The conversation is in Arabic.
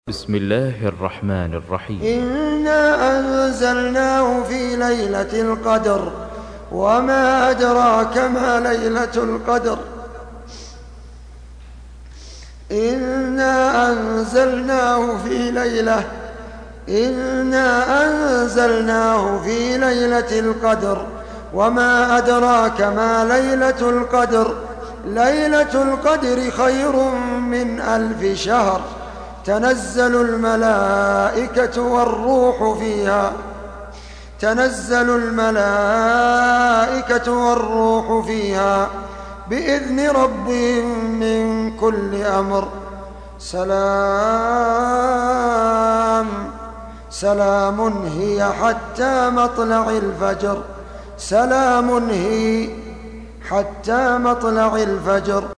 بسم الله الرحمن الرحيم. إنا أنزلناه في ليلة القدر وما أدراك ما ليلة القدر. إنا أنزلناه في ليلة القدر وما أدراك ما ليلة القدر. ليلة القدر خير من 1000 شهر. تنزل الملائكة والروح فيها بإذن ربهم من كل أمر. سلام هي حتى مطلع الفجر.